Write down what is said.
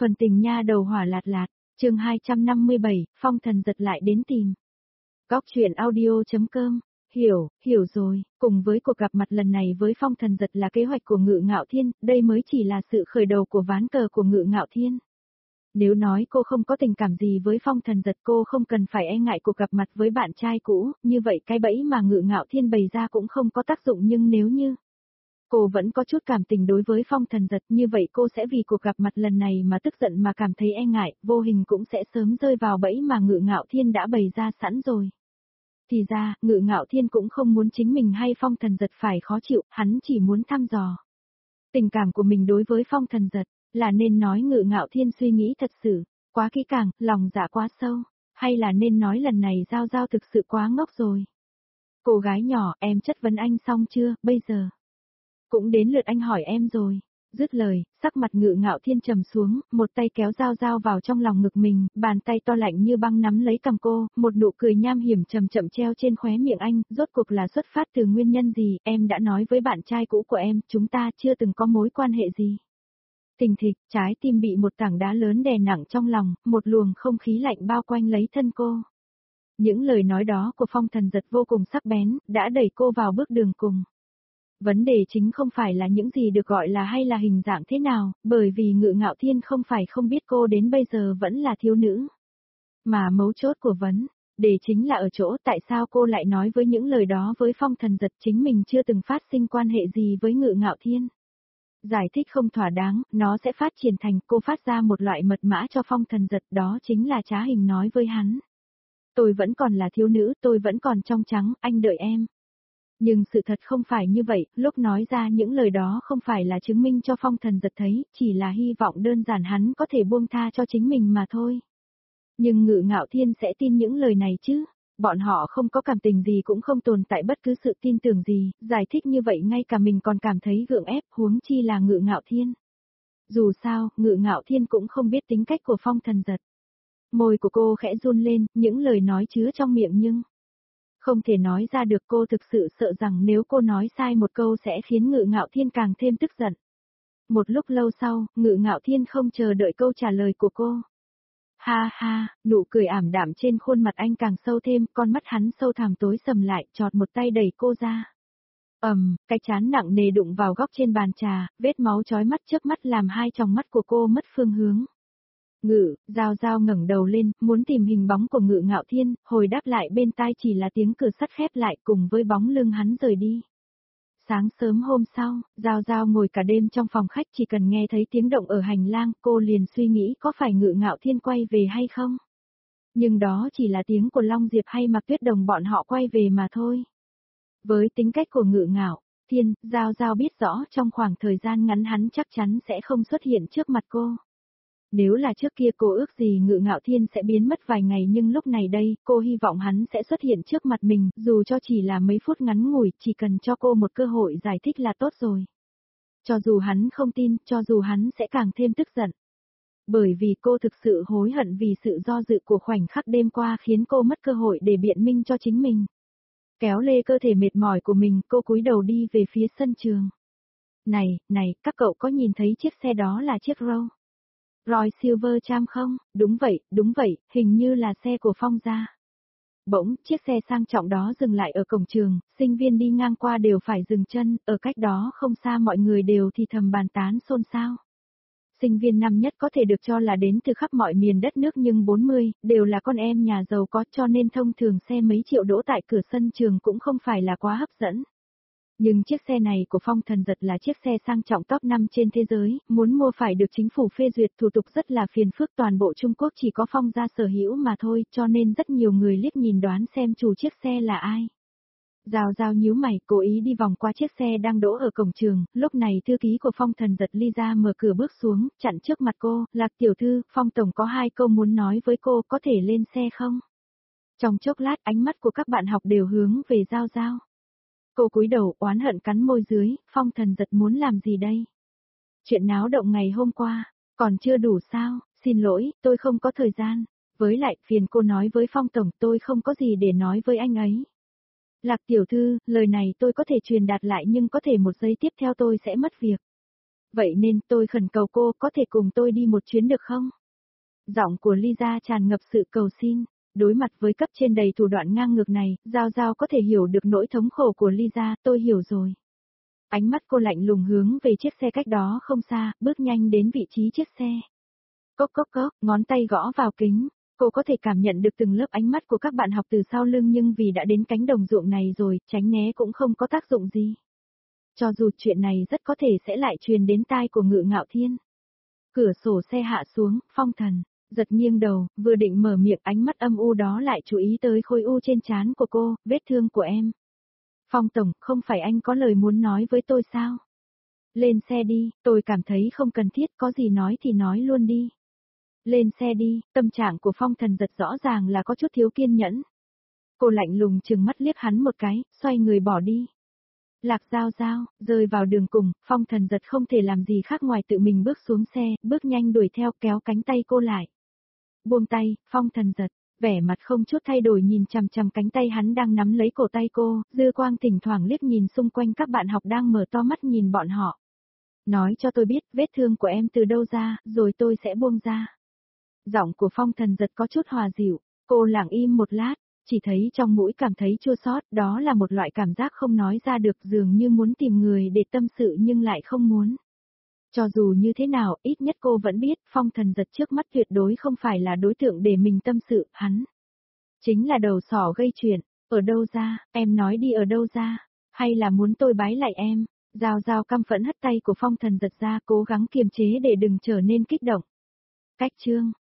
Phần tình nha đầu hỏa lạt lạt, chương 257, phong thần giật lại đến tìm. Góc truyện audio.com, hiểu rồi, cùng với cuộc gặp mặt lần này với phong thần giật là kế hoạch của Ngự Ngạo Thiên, đây mới chỉ là sự khởi đầu của ván cờ của Ngự Ngạo Thiên. Nếu nói cô không có tình cảm gì với phong thần giật, cô không cần phải e ngại cuộc gặp mặt với bạn trai cũ, như vậy cái bẫy mà Ngự Ngạo Thiên bày ra cũng không có tác dụng, nhưng nếu như cô vẫn có chút cảm tình đối với phong thần giật, như vậy cô sẽ vì cuộc gặp mặt lần này mà tức giận mà cảm thấy e ngại, vô hình cũng sẽ sớm rơi vào bẫy mà Ngự Ngạo Thiên đã bày ra sẵn rồi. Thì ra, Ngự Ngạo Thiên cũng không muốn chính mình hay phong thần giật phải khó chịu, hắn chỉ muốn thăm dò tình cảm của mình đối với phong thần giật, là nên nói Ngự Ngạo Thiên suy nghĩ thật sự quá kỹ càng, lòng dạ quá sâu, hay là nên nói lần này Giao Giao thực sự quá ngốc rồi. Cô gái nhỏ, em chất vấn anh xong chưa, bây giờ cũng đến lượt anh hỏi em rồi. Dứt lời, sắc mặt Ngự Ngạo Thiên trầm xuống, một tay kéo Giao Giao vào trong lòng ngực mình, bàn tay to lạnh như băng nắm lấy cằm cô, một nụ cười nham hiểm chậm chậm treo trên khóe miệng anh, rốt cuộc là xuất phát từ nguyên nhân gì, em đã nói với bạn trai cũ của em, chúng ta chưa từng có mối quan hệ gì. Thình thịch, trái tim bị một tảng đá lớn đè nặng trong lòng, một luồng không khí lạnh bao quanh lấy thân cô. Những lời nói đó của phong thần giật vô cùng sắc bén, đã đẩy cô vào bước đường cùng. Vấn đề chính không phải là những gì được gọi là hay là hình dạng thế nào, bởi vì Ngự Ngạo Thiên không phải không biết cô đến bây giờ vẫn là thiếu nữ. Mà mấu chốt của vấn đề chính là ở chỗ tại sao cô lại nói với những lời đó với phong thần giật, chính mình chưa từng phát sinh quan hệ gì với Ngự Ngạo Thiên. Giải thích không thỏa đáng, nó sẽ phát triển thành cô phát ra một loại mật mã cho phong thần giật, đó chính là trá hình nói với hắn. Tôi vẫn còn là thiếu nữ, tôi vẫn còn trong trắng, anh đợi em. Nhưng sự thật không phải như vậy, lúc nói ra những lời đó không phải là chứng minh cho phong thần giật thấy, chỉ là hy vọng đơn giản hắn có thể buông tha cho chính mình mà thôi. Nhưng Ngự Ngạo Thiên sẽ tin những lời này chứ? Bọn họ không có cảm tình gì, cũng không tồn tại bất cứ sự tin tưởng gì, giải thích như vậy ngay cả mình còn cảm thấy gượng ép, huống chi là Ngự Ngạo Thiên. Dù sao, Ngự Ngạo Thiên cũng không biết tính cách của phong thần giật. Môi của cô khẽ run lên, những lời nói chứa trong miệng nhưng không thể nói ra được, cô thực sự sợ rằng nếu cô nói sai một câu sẽ khiến Ngự Ngạo Thiên càng thêm tức giận. Một lúc lâu sau, Ngự Ngạo Thiên không chờ đợi câu trả lời của cô. Ha ha, nụ cười ảm đạm trên khuôn mặt anh càng sâu thêm, con mắt hắn sâu thẳm tối sầm lại, chọt một tay đẩy cô ra. Cái trán nặng nề đụng vào góc trên bàn trà, vết máu chói mắt trước mắt làm hai tròng mắt của cô mất phương hướng. Giao Giao ngẩng đầu lên, muốn tìm hình bóng của Ngự Ngạo Thiên, hồi đáp lại bên tai chỉ là tiếng cửa sắt khép lại cùng với bóng lưng hắn rời đi. Sáng sớm hôm sau, Giao Giao ngồi cả đêm trong phòng khách, chỉ cần nghe thấy tiếng động ở hành lang, cô liền suy nghĩ có phải Ngự Ngạo Thiên quay về hay không. Nhưng đó chỉ là tiếng của Long Diệp hay Mạc Tuyết Đồng bọn họ quay về mà thôi. Với tính cách của Ngự Ngạo Thiên, Giao Giao biết rõ trong khoảng thời gian ngắn hắn chắc chắn sẽ không xuất hiện trước mặt cô. Nếu là trước kia cô ước gì Ngự Ngạo Thiên sẽ biến mất vài ngày, nhưng lúc này đây, cô hy vọng hắn sẽ xuất hiện trước mặt mình, dù cho chỉ là mấy phút ngắn ngủi, chỉ cần cho cô một cơ hội giải thích là tốt rồi. Cho dù hắn không tin, cho dù hắn sẽ càng thêm tức giận. Bởi vì cô thực sự hối hận vì sự do dự của khoảnh khắc đêm qua khiến cô mất cơ hội để biện minh cho chính mình. Kéo lê cơ thể mệt mỏi của mình, cô cúi đầu đi về phía sân trường. Này, các cậu có nhìn thấy chiếc xe đó là chiếc Royce Silvercham không? Đúng vậy, hình như là xe của Phong gia. Bỗng, chiếc xe sang trọng đó dừng lại ở cổng trường, sinh viên đi ngang qua đều phải dừng chân, ở cách đó không xa mọi người đều thì thầm bàn tán xôn xao. Sinh viên năm nhất có thể được cho là đến từ khắp mọi miền đất nước, nhưng 40, đều là con em nhà giàu có, cho nên thông thường xe mấy triệu đỗ tại cửa sân trường cũng không phải là quá hấp dẫn. Nhưng chiếc xe này của phong thần giật là chiếc xe sang trọng top 5 trên thế giới, muốn mua phải được chính phủ phê duyệt, thủ tục rất là phiền phức, toàn bộ Trung Quốc chỉ có Phong gia sở hữu mà thôi, cho nên rất nhiều người liếc nhìn đoán xem chủ chiếc xe là ai. Giao Giao nhíu mày, cố ý đi vòng qua chiếc xe đang đỗ ở cổng trường, lúc này thư ký của phong thần giật ly ra mở cửa bước xuống, chặn trước mặt cô, Lạc tiểu thư, Phong tổng có 2 câu muốn nói với cô, có thể lên xe không? Trong chốc lát ánh mắt của các bạn học đều hướng về Giao Giao. Cô cúi đầu oán hận cắn môi dưới, phong thần giật muốn làm gì đây? Chuyện náo động ngày hôm qua, còn chưa đủ sao, xin lỗi, tôi không có thời gian. Với lại, phiền cô nói với Phong tổng, tôi không có gì để nói với anh ấy. Lạc tiểu thư, lời này tôi có thể truyền đạt lại, nhưng có thể một giây tiếp theo tôi sẽ mất việc. Vậy nên tôi khẩn cầu cô có thể cùng tôi đi một chuyến được không? Giọng của Lisa tràn ngập sự cầu xin. Đối mặt với cấp trên đầy thủ đoạn ngang ngược này, Giao Giao có thể hiểu được nỗi thống khổ của Lisa, tôi hiểu rồi. Ánh mắt cô lạnh lùng hướng về chiếc xe cách đó không xa, bước nhanh đến vị trí chiếc xe. Cốc cốc cốc, ngón tay gõ vào kính. Cô có thể cảm nhận được từng lớp ánh mắt của các bạn học từ sau lưng nhưng vì đã đến cánh đồng ruộng này rồi, tránh né cũng không có tác dụng gì. Cho dù chuyện này rất có thể sẽ lại truyền đến tai của Ngự Ngạo Thiên. Cửa sổ xe hạ xuống, Phong Thần giật nghiêng đầu, vừa định mở miệng, ánh mắt âm u đó lại chú ý tới khối u trên trán của cô, vết thương của em. Phong Tổng, không phải anh có lời muốn nói với tôi sao? Lên xe đi, tôi cảm thấy không cần thiết, có gì nói thì nói luôn đi. Lên xe đi, tâm trạng của Phong Thần giật rõ ràng là có chút thiếu kiên nhẫn. Cô lạnh lùng trừng mắt liếc hắn một cái, xoay người bỏ đi. Lạc Giao Giao, rơi vào đường cùng, Phong Thần giật không thể làm gì khác ngoài tự mình bước xuống xe, bước nhanh đuổi theo kéo cánh tay cô lại. Buông tay, Phong Thần giật, vẻ mặt không chút thay đổi nhìn chằm chằm cánh tay hắn đang nắm lấy cổ tay cô, dư quang thỉnh thoảng liếc nhìn xung quanh các bạn học đang mở to mắt nhìn bọn họ. Nói cho tôi biết vết thương của em từ đâu ra, rồi tôi sẽ buông ra. Giọng của Phong Thần giật có chút hòa dịu, cô lặng im một lát, chỉ thấy trong mũi cảm thấy chua xót, đó là một loại cảm giác không nói ra được, dường như muốn tìm người để tâm sự nhưng lại không muốn. Cho dù như thế nào, ít nhất cô vẫn biết, Phong Thần giật trước mắt tuyệt đối không phải là đối tượng để mình tâm sự, hắn. Chính là đầu sỏ gây chuyện, ở đâu ra, em nói đi, ở đâu ra, hay là muốn tôi bái lại em? Giao Giao căm phẫn hất tay của Phong Thần giật ra, cố gắng kiềm chế để đừng trở nên kích động. Cách chương